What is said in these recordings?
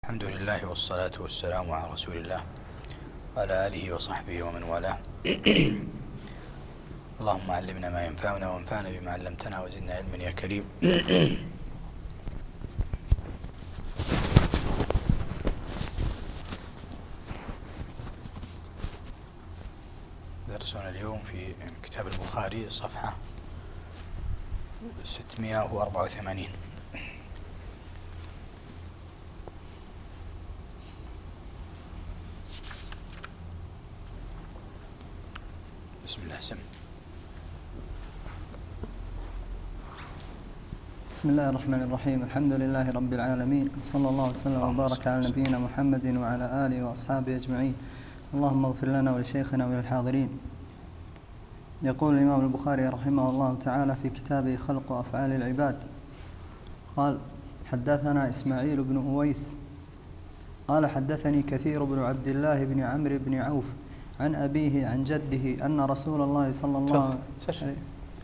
الحمد لله والصلاة والسلام على رسول الله وعلى آله وصحبه ومن والاه. اللهم علمنا ما ينفعنا وانفعنا بما علمتنا وزدنا علما يا كريم. درسنا اليوم في كتاب البخاري صفحة 684. بسم الله. بسم الله الرحمن الرحيم. الحمد لله رب العالمين، صلى الله وسلم وبارك على نبينا محمد وعلى آله وأصحابه أجمعين. اللهم اغفر لنا ولشيخنا وللحاضرين. يقول الإمام البخاري رحمه الله تعالى في كتابه خلق أفعال العباد، قال: حدثنا إسماعيل بن أويس قال: حدثني كثير بن عبد الله بن عمرو بن عوف عن أبيه عن جده أن رسول الله صلى الله عليه وسلم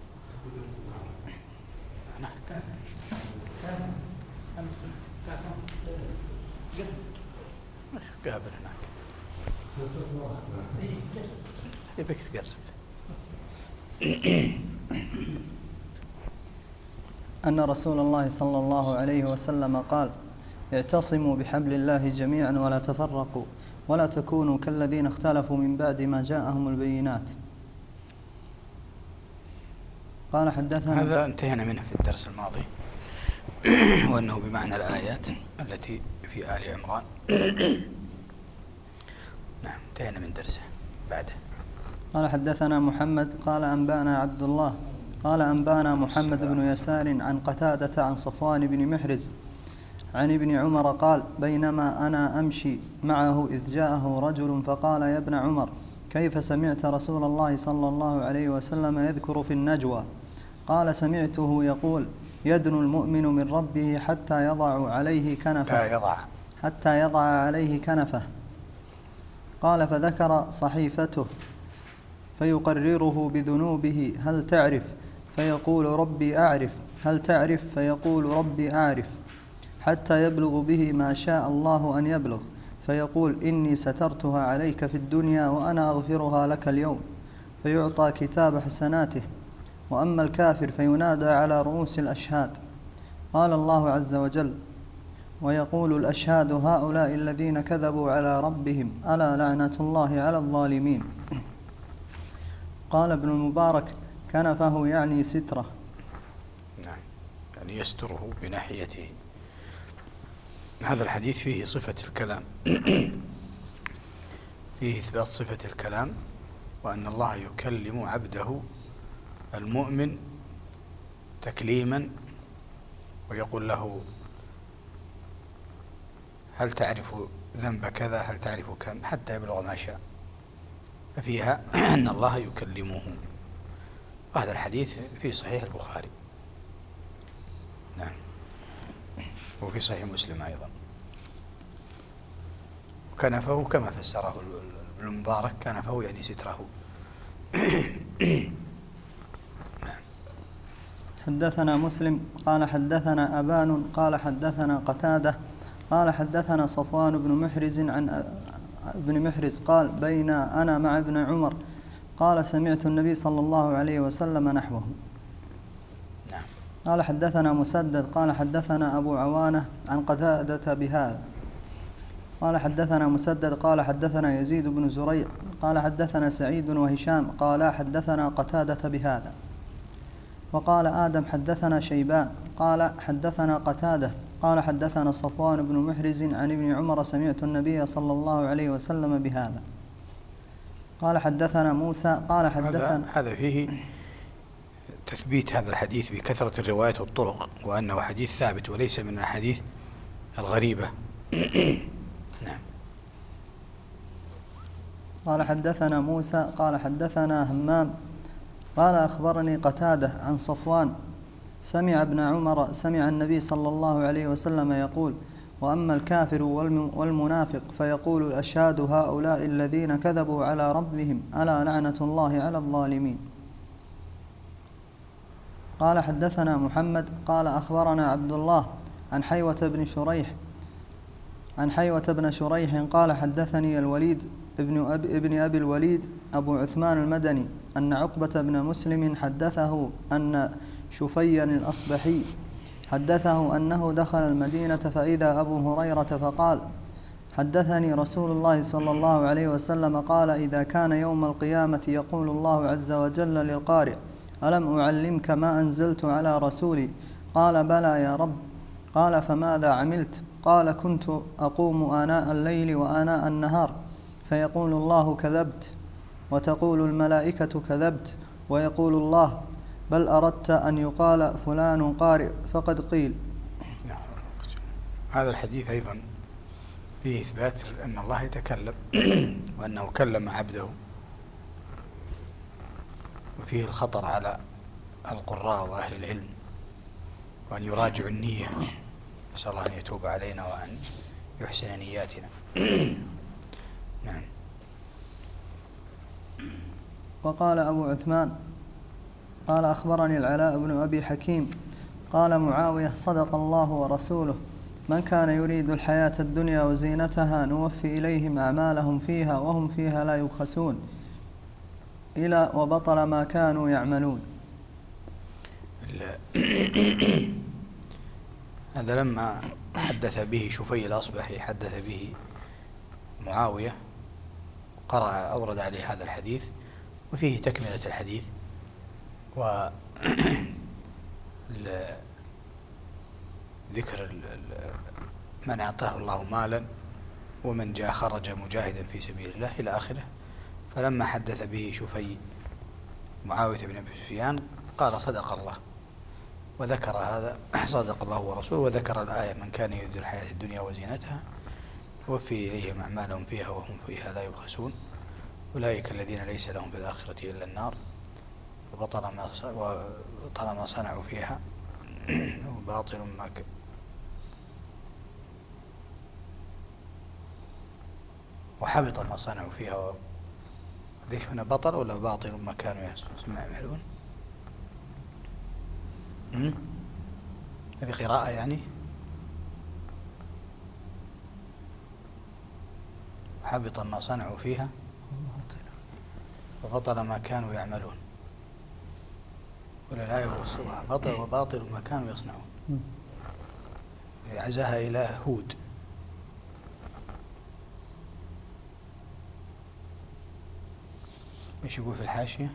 قابل هناك يبيك تقرب. أن رسول الله صلى الله عليه وسلم قال: اعتصموا بحبل الله جميعا ولا تفرقوا ولا تكونوا كالذين اختلفوا من بعد ما جاءهم البينات. قال: حدثنا. هذا انتهينا منه في الدرس الماضي، وأنه بمعنى الآيات التي في آل عمران. نعم، انتهينا من درسه بعده. قال: حدثنا محمد قال: أنبانا عبد الله قال: أنبانا محمد بن يسار عن قتادة عن صفوان بن محرز عن ابن عمر قال: بينما أنا أمشي معه إذ جاءه رجل فقال: يا ابن عمر، كيف سمعت رسول الله صلى الله عليه وسلم يذكر في النجوى؟ قال: سمعته يقول: يدنو المؤمن من ربه حتى يضع عليه كنفه. قال: فذكر صحيفته فيقرره بذنوبه: هل تعرف؟ فيقول: ربي أعرف. هل تعرف؟ فيقول: ربي أعرف. حتى يبلغ به ما شاء الله أن يبلغ، فيقول: إني سترتها عليك في الدنيا وأنا أغفرها لك اليوم. فيعطى كتاب حسناته. وأما الكافر فينادى على رؤوس الأشهاد. قال الله عز وجل: ويقول الأشهاد هؤلاء الذين كذبوا على ربهم ألا لعنة الله على الظالمين. قال ابن المبارك: كنفه يعني ستره. نعم، يعني يستره بناحيته. هذا الحديث فيه صفة الكلام، فيه إثبات صفة الكلام، وأن الله يكلم عبده المؤمن تكليما ويقول له: هل تعرف ذنب كذا؟ هل تعرف كم؟ حتى يبلغ ما شاء. ففيها أن الله يكلمه. وهذا الحديث في صحيح البخاري، نعم، وفي صحيح مسلم أيضا. كنفه كما فسره ابن المبارك، كنفه يعني ستره. حدثنا مسلم قال: حدثنا أبان قال: حدثنا قتادة قال: حدثنا صفوان بن محرز عن ابن محرز قال: بين أنا مع ابن عمر قال: سمعت النبي صلى الله عليه وسلم نحوه. نعم. قال: حدثنا مسدد قال: حدثنا أبو عوانة عن قتادة بهذا. قال: حدثنا مسدد قال: حدثنا يزيد بن زريع قال: حدثنا سعيد وهشام قال: حدثنا قتادة بهذا. وقال آدم: حدثنا شيبان قال: حدثنا قتادة قال: حدثنا صفوان بن محرز عن ابن عمر: سمعت النبي صلى الله عليه وسلم بهذا. قال: حدثنا موسى قال: حدثنا. هذا فيه تثبيت هذا الحديث بكثرة الروايات والطرق، وأنه حديث ثابت وليس من الأحاديث الغريبة. نعم. قال: حدثنا موسى قال: حدثنا همام قال: أخبرني قتادة عن صفوان سمع ابن عمر سمع النبي صلى الله عليه وسلم يقول: وأما الكافر والمنافق فيقول الأشهاد هؤلاء الذين كذبوا على ربهم ألا لعنة الله على الظالمين. قال: حدثنا محمد قال: أخبرنا عبد الله عن حيوة بن شريح عن حيوة بن شريح قال حدثني الوليد ابن أبي الوليد أبو عثمان المدني أن عقبة بن مسلم حدثه أن شفيا الأصبحي حدثه أنه دخل المدينة فإذا أبو هريرة فقال حدثني رسول الله صلى الله عليه وسلم قال إذا كان يوم القيامة يقول الله عز وجل للقارئ ألم أعلمك ما أنزلت على رسولي قال بلى يا رب قال فماذا عملت قال كنت أقوم آناء الليل وآناء النهار فيقول الله كذبت وتقول الملائكة كذبت ويقول الله بل أردت أن يقال فلان قارئ فقد قيل. هذا الحديث أيضا فيه إثبات أن الله يتكلم وأنه كلم عبده، وفيه الخطر على القراء وأهل العلم وأن يراجعوا النية. نسأل الله أن يتوب علينا وأن يحسن نياتنا. نعم. وقال أبو عثمان قال أخبرني العلاء بن أبي حكيم قال معاوية صدق الله ورسوله من كان يريد الحياة الدنيا وزينتها نوفي إليهم أعمالهم فيها وهم فيها لا يبخسون إلى وبطل ما كانوا يعملون. هذا لما حدث به شفي الأصبحي حدث به معاوية قرأ أورد عليه هذا الحديث وفيه تكملة الحديث ذكر من أعطاه الله مالا ومن جاء خرج مجاهدا في سبيل الله إلى آخره. فلما حدث به شفي معاوية بن أبي سفيان قال صدق الله، وذكر هذا صدق الله ورسوله، وذكر الآية من كان يريد الحياة الدنيا وزينتها وفي إليهم أعمالهم فيها وهم فيها لا يبخسون أولئك الذين ليس لهم في الآخرة إلا النار وبطل ما صنعوا فيها وباطل ما وحبط ما صنعوا فيها. ليش هنا بطل ولا باطل ما كانوا يعملون؟ هذه قراءة يعني وحبط ما صنعوا فيها وبطل ما كانوا يعملون، ولا لا يوصلها بطل وباطل ما كانوا يصنعون. عزاها إلى هود. ايش يقول في الحاشية؟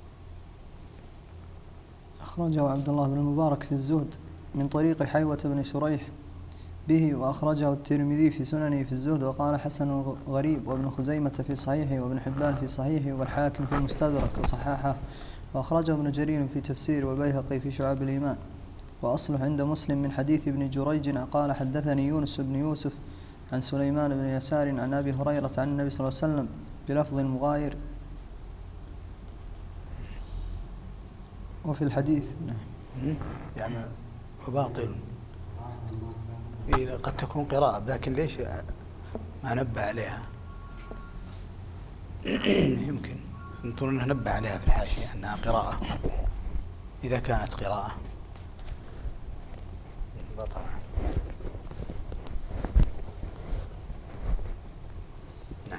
أخرجه عبد الله بن المبارك في الزهد من طريق حيوة بن شريح به، وأخرجه الترمذي في سننه في الزهد وقال حسن غريب، وابن خزيمة في صحيحه وابن حبان في صحيحه والحاكم في المستدرك وصححه، وأخرجه ابن جرير في تفسير والبيهقي في شعاب الإيمان. وأصله عند مسلم من حديث ابن جريج قال حدثني يونس بن يوسف عن سليمان بن يسار عن أبي هريرة عن النبي صلى الله عليه وسلم بلفظ مغاير وفي الحديث يعني وباطل قد تكون قراءة، لكن ليش ما نبه عليها؟ يمكن انظروا نبه عليها في الحاشية أنها قراءة إذا كانت قراءة بطل. نعم.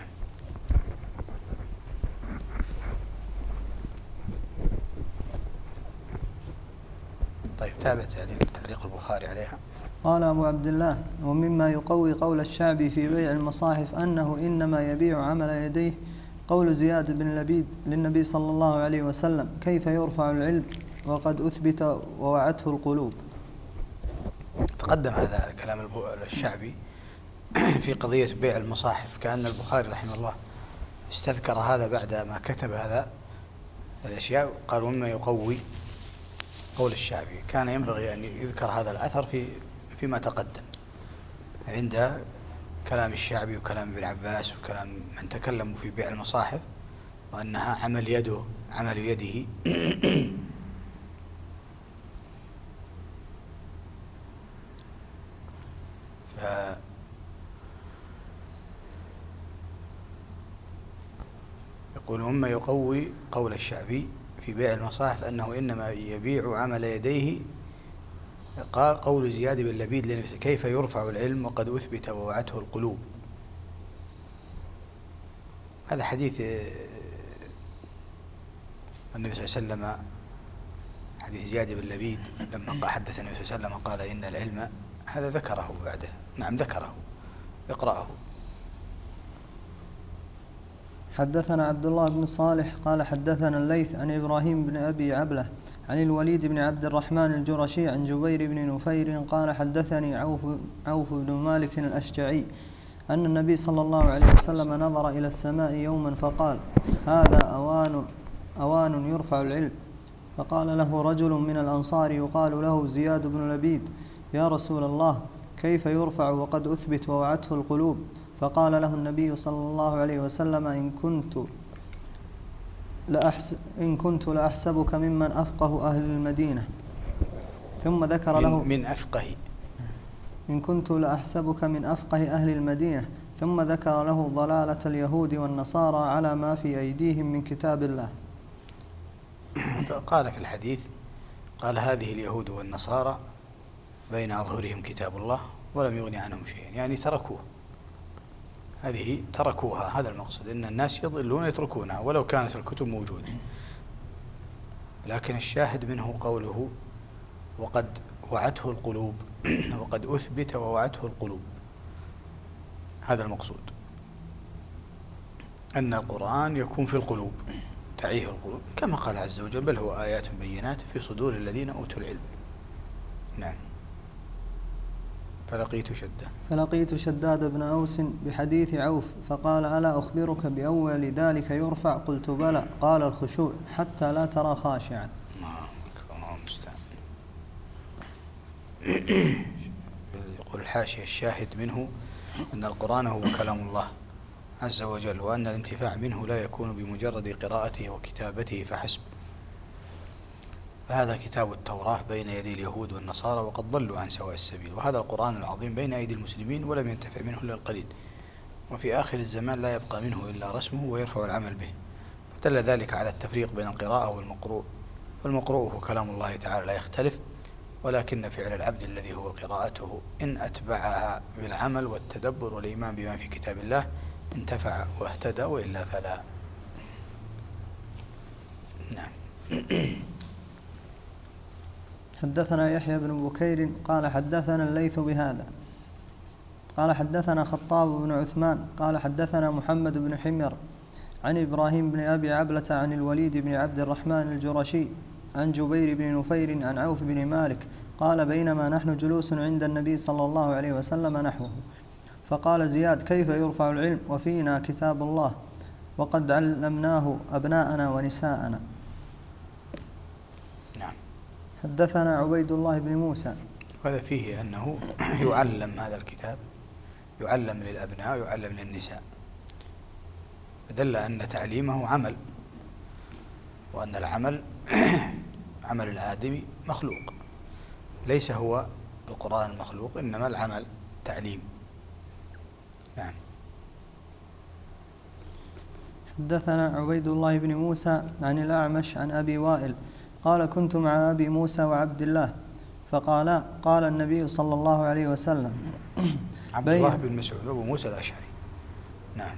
طيب تابع تعليق البخاري عليها. قال أبو عبد الله ومما يقوي قول الشعبي في بيع المصاحف أنه إنما يبيع عمل يديه قول زياد بن لبيد للنبي صلى الله عليه وسلم كيف يرفع العلم وقد أثبت ووعته القلوب. تقدم هذا كلام الشعبي في قضية بيع المصاحف، كأن البخاري رحمه الله استذكر هذا بعد ما كتب هذا الأشياء. قال ومما يقوي قول الشعبي، كان ينبغي أن يذكر هذا الأثر فيما تقدم عند كلام الشعبي وكلام ابن عباس وكلام من تكلموا في بيع المصاحف وأنها عمل يده يقول ومما يقوي قول الشعبي في بيع المصاحف أنه إنما يبيع عمل يديه قال قول زياد بن لبيد لنفسه كيف يرفع العلم وقد أثبت ووعته القلوب. هذا حديث النبي صلى الله عليه وسلم، حديث زياد بن لبيد لما حدث النبي صلى الله عليه وسلم قال إن العلم، هذا ذكره بعده. نعم ذكره، اقرأه. حدثنا عبد الله بن صالح قال حدثنا الليث عن إبراهيم بن أبي عبلة عن الوليد بن عبد الرحمن الجرشي عن جبير بن نفير قال حدثني عوف بن مالك الأشجعي أن النبي صلى الله عليه وسلم نظر إلى السماء يوما فقال هذا أوان يرفع العلم. فقال له رجل من الأنصار يقال له زياد بن لبيد يا رسول الله كيف يرفع وقد أثبت ووعته القلوب؟ فقال له النبي صلى الله عليه وسلم إن كنت لأحسبك ممن أفقه أهل المدينة. ثم ذكر له إن كنت لأحسبك من أفقه أهل المدينة. ثم ذكر له ضلالة اليهود والنصارى على ما في أيديهم من كتاب الله. قال في الحديث قال هذه اليهود والنصارى بين أظهرهم كتاب الله ولم يغني عنهم شيئا، يعني تركوه، هذه تركوها. هذا المقصد، إن الناس يضلون يتركونها ولو كانت الكتب موجودة. لكن الشاهد منه قوله وقد وعته القلوب وقد أثبت ووعته القلوب، هذا المقصود، أن القرآن يكون في القلوب، تعيه القلوب، كما قال عز وجل بل هو آيات بينات في صدور الذين أوتوا العلم. نعم. فلقيت شداد بن أوس بحديث عوف فقال ألا أخبرك بأول ذلك يرفع؟ قلت بلى. قال الخشوع حتى لا ترى خاشعا. الله المستعان. يقول الحاشية الشاهد منه أن القرآن هو كلام الله عز وجل، وأن الانتفاع منه لا يكون بمجرد قراءته وكتابته فحسب. فهذا كتاب التوراة بين يدي اليهود والنصارى وقد ضلوا عن سواء السبيل، وهذا القرآن العظيم بين أيدي المسلمين ولم ينتفع منه إلا القليل، وفي آخر الزمان لا يبقى منه إلا رسمه ويرفع العمل به. فدل ذلك على التفريق بين القراءة والمقروء، فالمقروء هو كلام الله تعالى لا يختلف، ولكن فعل العبد الذي هو قراءته إن أتبعها بالعمل والتدبر والإيمان بما في كتاب الله انتفع واهتدى، وإلا فلا. نعم. حدثنا يحيى بن بكير قال حدثنا الليث بهذا قال حدثنا خطاب بن عثمان قال حدثنا محمد بن حمير عن إبراهيم بن أبي عبلة عن الوليد بن عبد الرحمن الجرشي عن جبير بن نفير عن عوف بن مالك قال بينما نحن جلوس عند النبي صلى الله عليه وسلم نحوه، فقال زياد كيف يرفع العلم وفينا كتاب الله وقد علمناه أبناءنا ونساءنا. نعم. حدثنا عبيد الله بن موسى. هذا فيه أنه يعلم هذا الكتاب، يعلم للأبناء ويعلم للنساء، فدل أن تعليمه عمل، وأن العمل عمل الآدمي مخلوق، ليس هو القرآن المخلوق، إنما العمل تعليم. نعم. حدثنا عبيد الله بن موسى عن الأعمش عن أبي وائل قال كنت مع أبي موسى وعبد الله قال النبي صلى الله عليه وسلم عبد الله بن مسعود وأبو موسى الأشعري. نعم.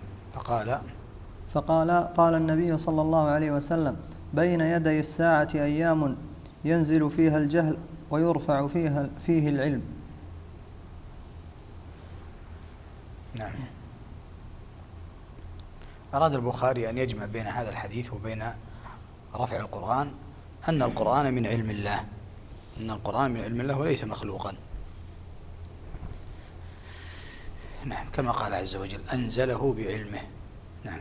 قال النبي صلى الله عليه وسلم بين يدي الساعة أيام ينزل فيها الجهل ويرفع فيه العلم. نعم. أراد البخاري أن يجمع بين هذا الحديث وبين رفع القرآن، أن القرآن من علم الله، أن القرآن من علم الله وليس مخلوقا. نعم. كما قال عز وجل أنزله بعلمه. نعم.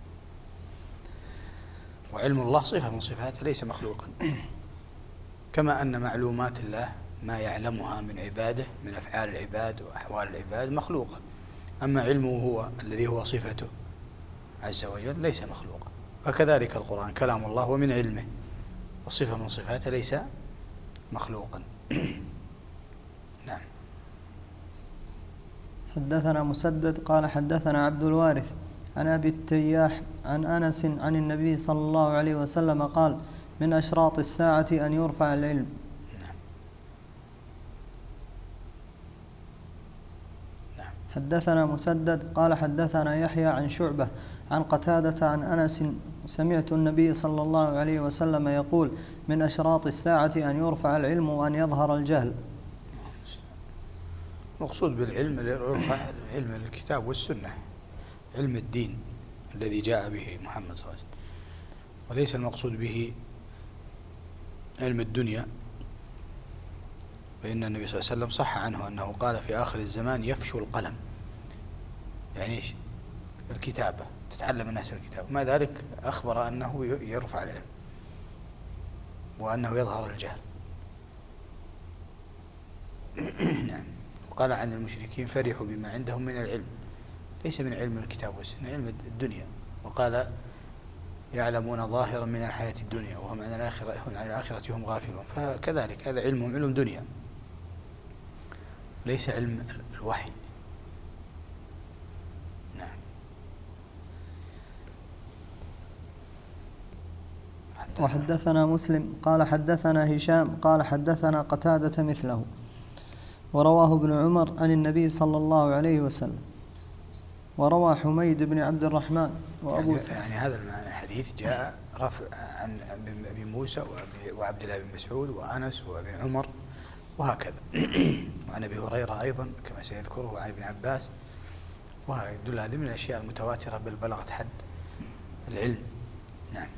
وعلم الله صفة من صفاته ليس مخلوقا، كما أن معلومات الله ما يعلمها من عباده من أفعال العباد وأحوال العباد مخلوقة، أما علمه هو الذي هو صفته عز وجل ليس مخلوقا. وكذلك القرآن كلام الله ومن علمه وصفة من صفاته ليس مخلوقا. نعم. حدثنا مسدد قال حدثنا عبد الوارث عن أبي التياح عن أنس عن النبي صلى الله عليه وسلم قال من أشراط الساعة أن يرفع العلم. حدثنا مسدد قال حدثنا يحيى عن شعبة عن قتادة عن أنس سمعت النبي صلى الله عليه وسلم يقول من أشراط الساعة أن يرفع العلم وأن يظهر الجهل. مقصود بالعلم يرفع علم الكتاب والسنة، علم الدين الذي جاء به محمد صلى الله عليه وسلم، وليس المقصود به علم الدنيا. فإن النبي صلى الله عليه وسلم صح عنه أنه قال في آخر الزمان يفشو القلم، يعني إيش؟ الكتابة، تتعلم الناس الكتابة. مع ذلك أخبر أنه يرفع العلم وأنه يظهر الجهل. نعم. وقال عن المشركين فرحوا بما عندهم من العلم، ليس من علم الكتاب والسنة، علم الدنيا. وقال يعلمون ظاهرا من الحياة الدنيا وهم عن الآخرة هم غافلون. فكذلك هذا علمهم علم دنيا، ليس علم الوحي. نعم. وحدثنا مسلم قال حدثنا هشام قال حدثنا قتادة مثله، ورواه ابن عمر عن النبي صلى الله عليه وسلم. وروى حميد بن عبد الرحمن وأبو يعني هذا المعنى الحديث جاء رفع عن أبي موسى وعبد الله بن مسعود وأنس وابن عمر وهكذا، وعن أبي هريرة أيضا كما سيذكره، وعن ابن عباس، ويدل هذه من الأشياء المتواترة بل بلغت حد العلم. نعم.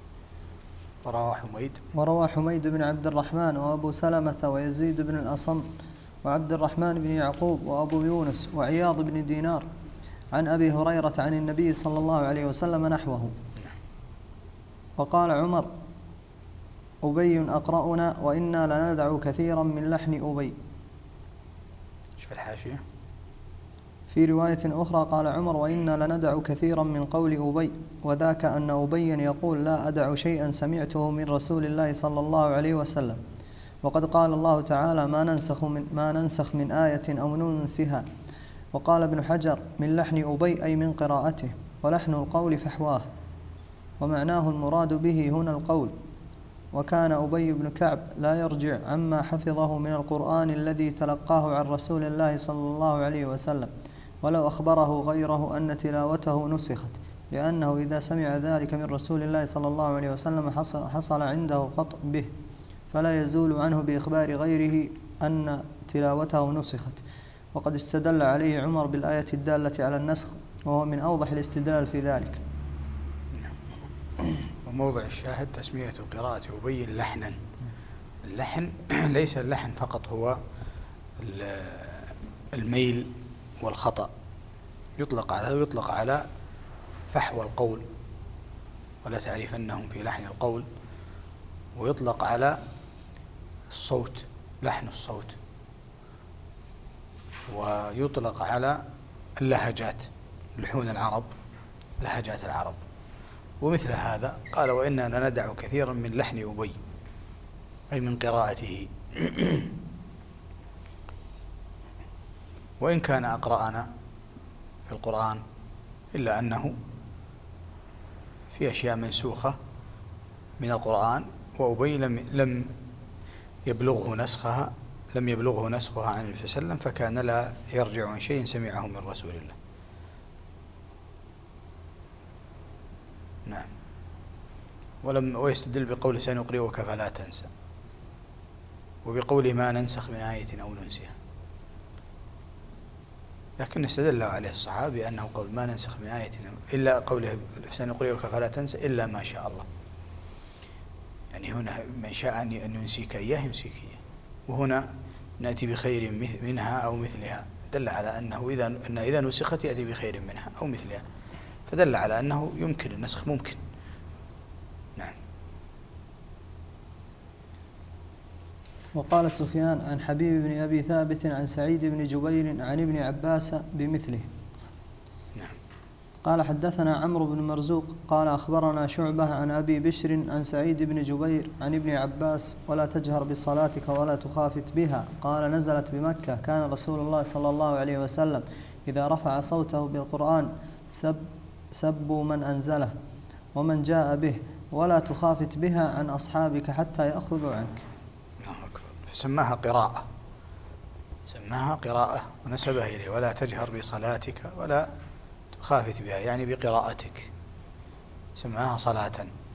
وروى حميد بن عبد الرحمن وأبو سلمة ويزيد بن الأصم وعبد الرحمن بن يعقوب وأبو يونس وعياض بن دينار عن أبي هريرة عن النبي صلى الله عليه وسلم نحوه. وقال عمر أبي أقرأنا وإنا لندع كثيرا من لحن أبي. في الحاشية في رواية أخرى قال عمر وإنا لندع كثيرا من قول أبي، وذاك أن أبيا يقول لا أدع شيئا سمعته من رسول الله صلى الله عليه وسلم. وقد قال الله تعالى ما ننسخ من آية أو ننسها. وقال ابن حجر من لحن أبي أي من قراءته، ولحن القول فحواه، ومعناه المراد به هنا القول. وكان أبي بن كعب لا يرجع عما حفظه من القرآن الذي تلقاه عن رسول الله صلى الله عليه وسلم، ولو أخبره غيره أن تلاوته نسخت، لأنه إذا سمع ذلك من رسول الله صلى الله عليه وسلم حصل عنده قطع به، فلا يزول عنه بإخبار غيره أن تلاوته نسخت. وقد استدل عليه عمر بالآية الدالة على النسخ، وهو من أوضح الاستدلال في ذلك. وموضع الشاهد تسمية قراءة أبي لحنا. اللحن ليس اللحن فقط هو الميل والخطأ، يطلق على فحوى القول، ولا تعرفنهم في لحن القول، ويطلق على الصوت، لحن الصوت، ويطلق على اللهجات، لحون العرب، لهجات العرب. ومثل هذا قال وإنا لندع كثيرا من لحن أبي أي من قراءته. وإن كان أقرأنا في القرآن إلا أنه في أشياء منسوخة من القرآن، وأبي لم يبلغه نسخها عن النبي صلى الله عليه وسلم، فكان لا يرجع عن شيء سمعه من رسول الله. نعم. ويستدل بقول سنقرئك فلا تنسى، وبقول ما ننسخ من آية أو ننسها. لكن استدل عليه الصحابة بأنه قول ما ننسخ من آية إلا قوله سنقرئك فلا تنسى إلا ما شاء الله، يعني هنا من شاء أن ينسيك إياه ينسيك إياه، وهنا نأتي بخير منها أو مثلها، دل على أنه إذا نسخت يأتي بخير منها أو مثلها، فدل على أنه يمكن النسخ، ممكن. نعم. وقال سفيان عن حبيب بن أبي ثابت عن سعيد بن جبير عن ابن عباس بمثله. نعم. قال حدثنا عمرو بن مرزوق قال أخبرنا شعبة عن أبي بشر عن سعيد بن جبير عن ابن عباس ولا تجهر بصلاتك ولا تخافت بها. قال نزلت بمكة، كان رسول الله صلى الله عليه وسلم إذا رفع صوته بالقرآن سبوا من أنزله ومن جاء به، ولا تخافت بها عن أصحابك حتى يأخذوا عنك. فسماها قراءة، سماها قراءة ونسبها إليه. ولا تجهر بصلاتك ولا تخافت بها، يعني بقراءتك، سماها صلاة.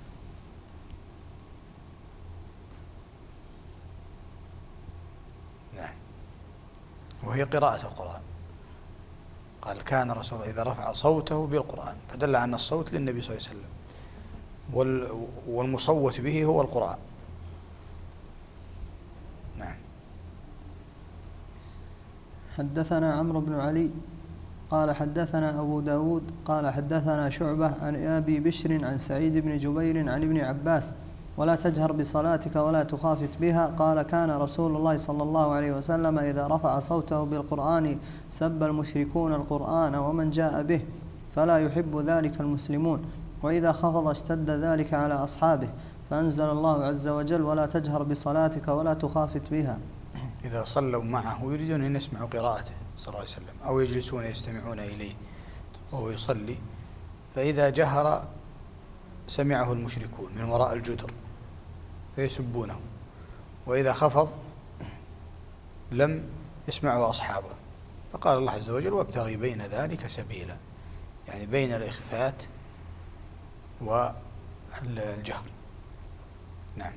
نعم، وهي قراءة القرآن. قال كان رسول الله إذا رفع صوته بالقرآن، فدل أن الصوت للنبي صلى الله عليه وسلم، والمصوت به هو القرآن. نعم. حدثنا عمرو بن علي قال حدثنا أبو داود قال حدثنا شعبة عن أبي بشر عن سعيد بن جبير عن ابن عباس ولا تجهر بصلاتك ولا تخافت بها. قال كان رسول الله صلى الله عليه وسلم إذا رفع صوته بالقرآن سب المشركون القرآن ومن جاء به، فلا يحب ذلك المسلمون، وإذا خفض اشتد ذلك على أصحابه، فأنزل الله عز وجل ولا تجهر بصلاتك ولا تخافت بها. إذا صلوا معه يريدون أن يسمعوا قراءته صلى الله عليه وسلم، أو يجلسون يستمعون إليه وهو يصلي، فإذا جهر سمعه المشركون من وراء الجدر فيسبونه، وإذا خفض لم يسمعوا أصحابه. فقال الله عز وجل وابتغي بين ذلك سبيلا، يعني بين الإخفات والجهر. نعم.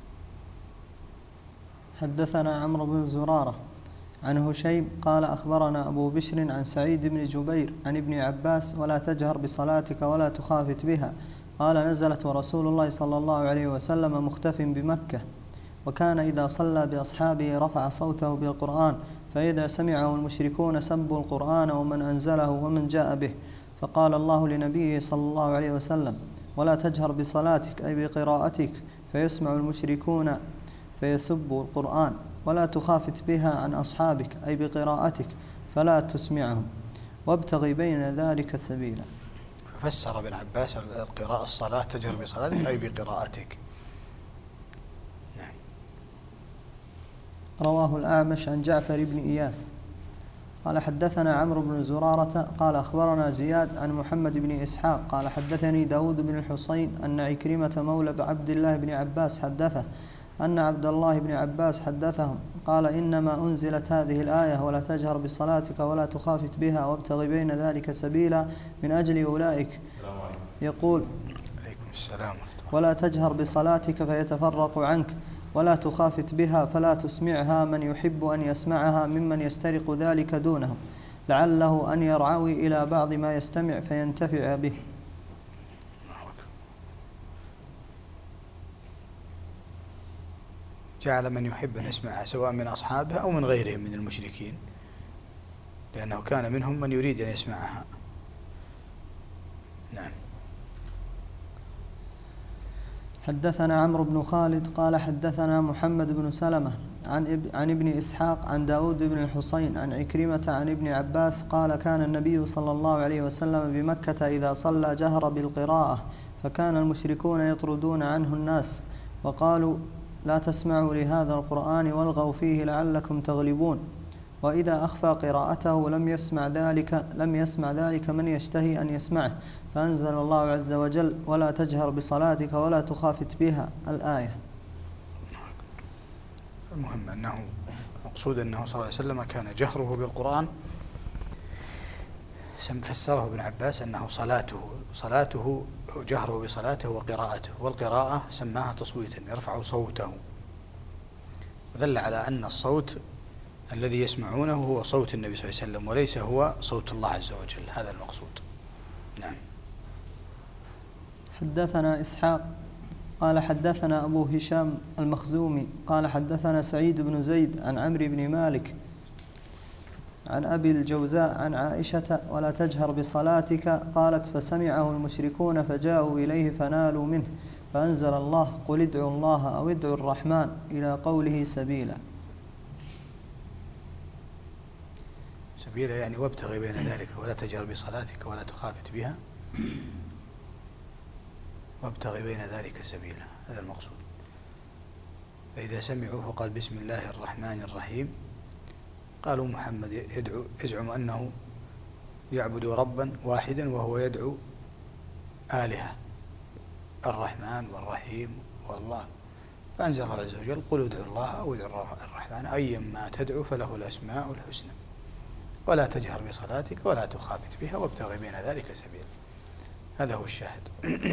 حدثنا عمرو بن زرارة عن هشيم قال أخبرنا أبو بشر عن سعيد بن جبير عن ابن عباس ولا تجهر بصلاتك ولا تخافت بها. قال نزلت ورسول الله صلى الله عليه وسلم مختف بمكة، وكان إذا صلى بأصحابه رفع صوته بالقرآن، فإذا سمعه المشركون سبوا القرآن ومن أنزله ومن جاء به. فقال الله لنبيه صلى الله عليه وسلم ولا تجهر بصلاتك أي بقراءتك فيسمع المشركون فيسبوا القرآن، ولا تخافت بها عن أصحابك أي بقراءتك فلا تسمعهم، وابتغي بين ذلك سبيلا. ففسر ابن عباس القراءة الصلاة تجهر بصلاتك أي بقراءتك. نعم. رواه الأعمش عن جعفر بن إياس قال حدثنا عمرو بن زرارة قال أخبرنا زياد عن محمد بن إسحاق قال حدثني داود بن الحصين أن عكرمة مولى عبد الله بن عباس حدثه أن عبد الله بن عباس حدثهم قال إنما أنزلت هذه الآية ولا تجهر بصلاتك ولا تخافت بها وابتغ بين ذلك سبيلا من أجل أولئك. يقول عليكم السلام ولا تجهر بصلاتك فيتفرق عنك ولا تخافت بها فلا تسمعها من يحب أن يسمعها ممن يسترق ذلك دونهم، لعله أن يرعوي إلى بعض ما يستمع فينتفع به. جعل من يحب أن يسمعها سواء من أصحابها أو من غيرهم من المشركين، لأنه كان منهم من يريد أن يسمعها. نعم. حدثنا عمرو بن خالد قال حدثنا محمد بن سلمة عن ابن إسحاق عن داود بن الحصين عن عكرمة عن ابن عباس قال كان النبي صلى الله عليه وسلم بمكة إذا صلى جهر بالقراءة، فكان المشركون يطردون عنه الناس وقالوا لا تسمعوا لهذا القرآن والغوا فيه لعلكم تغلبون، وإذا أخفى قراءته لم يسمع ذلك من يشتهي أن يسمعه، فأنزل الله عز وجل ولا تجهر بصلاتك ولا تخافت بها الآية. المهم أنه مقصود أنه صلى الله عليه وسلم كان جهره بالقرآن، فسره ابن عباس أنه صلاته جهره بصلاته وقراءته، والقراءة سماها تصويتا يرفع صوته، ودل على أن الصوت الذي يسمعونه هو صوت النبي صلى الله عليه وسلم وليس هو صوت الله عز وجل، هذا المقصود. نعم. حدثنا إسحاق قال حدثنا أبو هشام المخزومي قال حدثنا سعيد بن زيد عن عمرو بن مالك عن أبي الجوزاء عن عائشة ولا تجهر بصلاتك قالت فسمعه المشركون فجاءوا إليه فنالوا منه، فأنزل الله قل ادعوا الله أو ادعوا الرحمن إلى قوله سبيلا. سبيلا يعني وابتغي بين ذلك، ولا تجهر بصلاتك ولا تخافت بها، وابتغي بين ذلك سبيلا، هذا المقصود. فإذا سمعوه قال بسم الله الرحمن الرحيم، قالوا محمد يزعم أنه يعبد ربا واحدا وهو يدعو آلهة، الرحمن والرحيم والله، فأنزل الله عز وجل: قل ادعوا الله أو ادعوا الرحمن أيما تدعو فله الأسماء الحسنى ولا تجهر بصلاتك ولا تخافت بها وابتغ بين ذلك سبيلا. هذا هو الشاهد.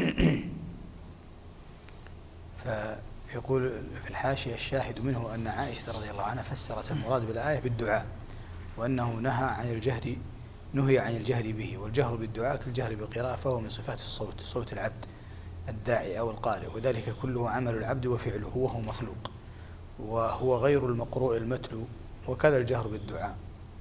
فيقول في الحاشية: الشاهد منه أن عائشة رضي الله عنها فسرت المراد بالآية بالدعاء، وأنه نهي عن الجهر به، والجهر بالدعاء كالجهر بالقراءة، فهو من صفات الصوت، صوت العبد الداعي أو القارئ، وذلك كله عمل العبد وفعله، وهو مخلوق وهو غير المقروء المتلو، وكذا الجهر بالدعاء.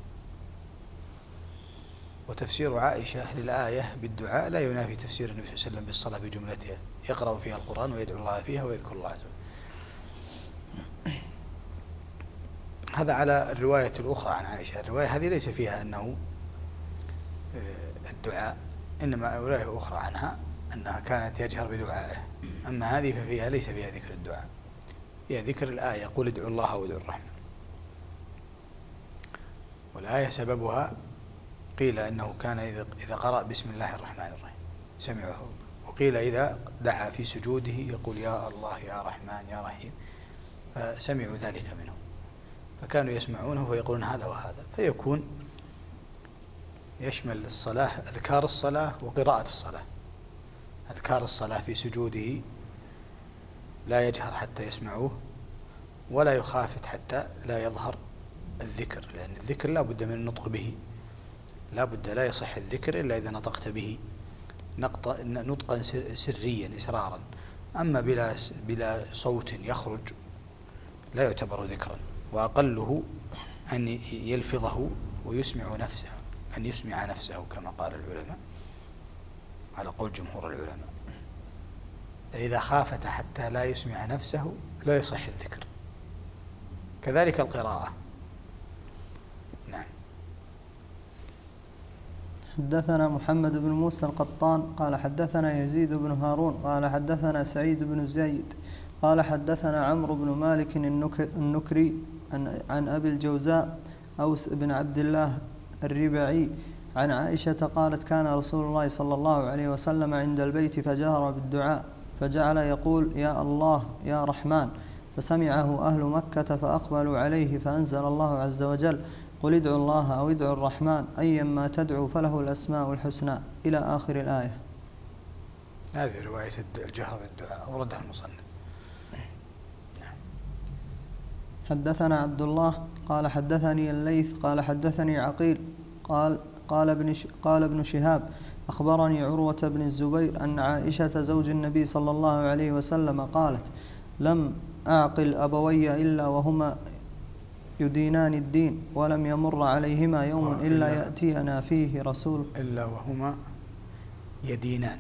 وتفسير عائشة للآية بالدعاء لا ينافي تفسير النبي صلى الله عليه وسلم بالصلاة بجملتها، يقرأ فيها القرآن ويدعو الله فيها ويذكر الله عز وجل. هذا على الرواية الأخرى عن عائشة. الرواية هذه ليس فيها أنه الدعاء، إنما رواية أخرى عنها أنها كانت يجهر بدعائه، أما هذه ففيها ليس فيها ذكر الدعاء، فيها ذكر الآية: قل ادعوا الله وادعوا الرحمن. والآية سببها قيل أنه كان إذا قرأ بسم الله الرحمن الرحيم سمعه، وقيل إذا دعا في سجوده يقول: يا الله يا رحمن يا رحيم، فسمعوا ذلك منه، فكانوا يسمعونه فيقولون هذا وهذا، فيكون يشمل الصلاة، أذكار الصلاة وقراءة الصلاة. أذكار الصلاة في سجوده لا يجهر حتى يسمعوه، ولا يخافت حتى لا يظهر الذكر، لأن الذكر لا بد من النطق به، لا يصح الذكر إلا إذا نطقت به نطقا سريا إسرارا، أما بلا صوت يخرج لا يعتبر ذكرا، وأقله أن يلفظه ويسمع نفسه، أن يسمع نفسه كما قال العلماء على قول جمهور العلماء. إذا خافت حتى لا يسمع نفسه لا يصح الذكر. كذلك القراءة. نعم. حدثنا محمد بن موسى القطان قال حدثنا يزيد بن هارون قال حدثنا سعيد بن زيد قال حدثنا عمرو بن مالك النكري عن أبي الجوزاء أوس بن عبد الله الربعي عن عائشة قالت: كان رسول الله صلى الله عليه وسلم عند البيت فجهر بالدعاء فجعل يقول: يا الله يا رحمن، فسمعه أهل مكة فأقبلوا عليه، فأنزل الله عز وجل: قل ادعوا الله أو ادعوا الرحمن أيما تدعوا فله الأسماء الحسنى، إلى آخر الآية. هذه رواية الجهر بالدعاء أوردها المصنف. حدثنا عبد الله قال حدثني الليث قال حدثني عقيل قال ابن شهاب أخبرني عروة بن الزبير أن عائشة زوج النبي صلى الله عليه وسلم قالت: لم أعقل أبوي إلا وهما يدينان الدين، ولم يمر عليهما يوم إلا يأتينا فيه رسول إلا وهما يدينان.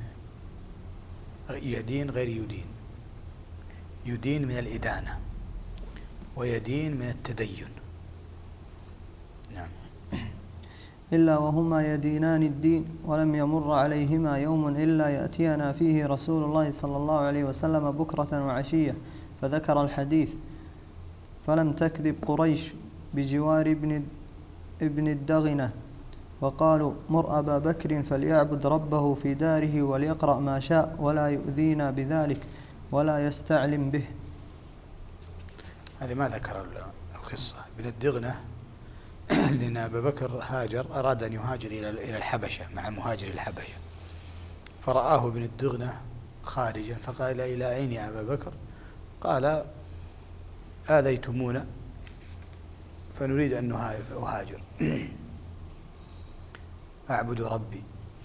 يدين غير يدين، يدين من الإدانة ويدين من التدين. نعم. إلا وهما يدينان الدين ولم يمر عليهما يوم إلا يأتينا فيه رسول الله صلى الله عليه وسلم بكرة وعشية، فذكر الحديث: فلم تكذب قريش بجوار ابن الدغنة، وقالوا: مر أبا بكر فليعبد ربه في داره وليقرأ ما شاء ولا يؤذينا بذلك ولا يستعلم به. هذه ما ذكر القصة. ابن الدغنة لأن أبا بكر أراد أن يهاجر إلى الحبشة مع مهاجر الحبشة، فرآه ابن الدغنة خارجا فقال: إلى أين يا أبا بكر؟ قال: آذيتمونا فنريد أن أهاجر أعبد ربي.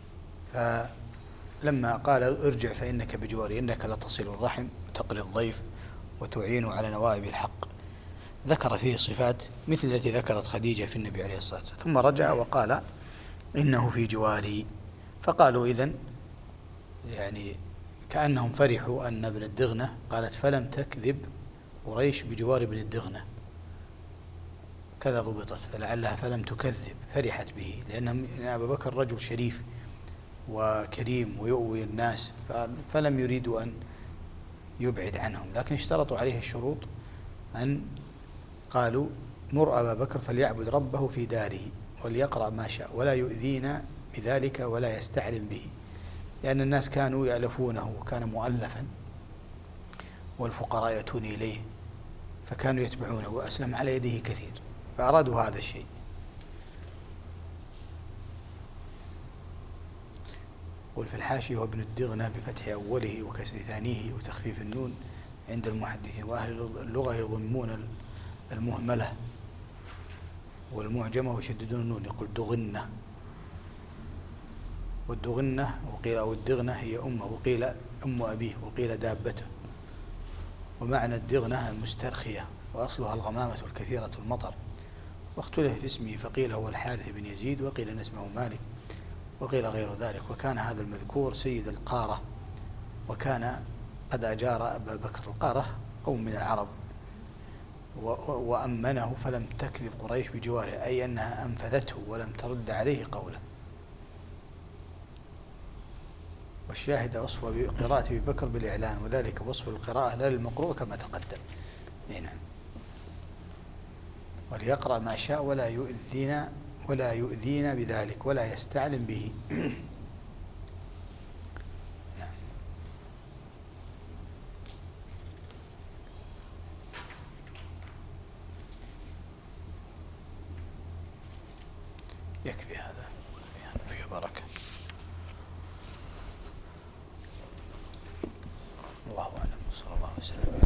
فلما قال: ارجع فإنك بجواري، إنك لتصل الرحم وتقري الضيف وتعين على نوائب الحق، ذكر فيه صفات مثل التي ذكرت خديجة في النبي عليه الصلاة والسلام. ثم رجع وقال: إنه في جواري. فقالوا إذن يعني كأنهم فرحوا أن ابن الدغنة، قالت: فلم تكذب قريش بجوار ابن الدغنة، كذا ضبطت، فلعلها فلم تكذب، فرحت به، لأن أبا بكر رجل شريف وكريم ويؤوي الناس، فلم يريدوا أن يبعد عنهم، لكن اشترطوا عليه الشروط، أن قالوا: مر أبا بكر فليعبد ربه في داره وليقرأ ما شاء ولا يؤذينا بذلك ولا يستعلم به، لأن الناس كانوا يألفونه وكان مؤلفا، والفقراء يأتون إليه، فكانوا يتبعونه وأسلم على يده كثير، فأرادوا هذا الشيء. قل في الحاشية: وابن الدغنة بفتح أوله وكسر ثانيه وتخفيف النون عند المحدثين، وأهل اللغة يضمون المهملة والمعجمة ويشددون النون، يقول دغنة. والدغنة وقيل أو الدغنة هي أمه، وقيل أم أبيه، وقيل دابته. ومعنى الدغنة المسترخية، وأصلها الغمامة الكثيرة المطر، واختلف في اسمه، فقيل هو الحارث بن يزيد، وقيل إن اسمه مالك، وقيل غير ذلك. وكان هذا المذكور سيد القارة، وكان قد أجار أبا بكر. القارة قوم من العرب، وأمنه فلم تكذب قريش بجواره، أي أنها أنفذته ولم ترد عليه قوله. والشاهد وصف قراءة أبي بكر بالإعلان، وذلك وصف القراءة لا للمقروء كما تقدم. نعم. وليقرأ ما شاء ولا يؤذينا بذلك ولا يستعلم به. نعم. يكفي هذا فيه بركة. الله أعلم، صلى الله عليه وسلم.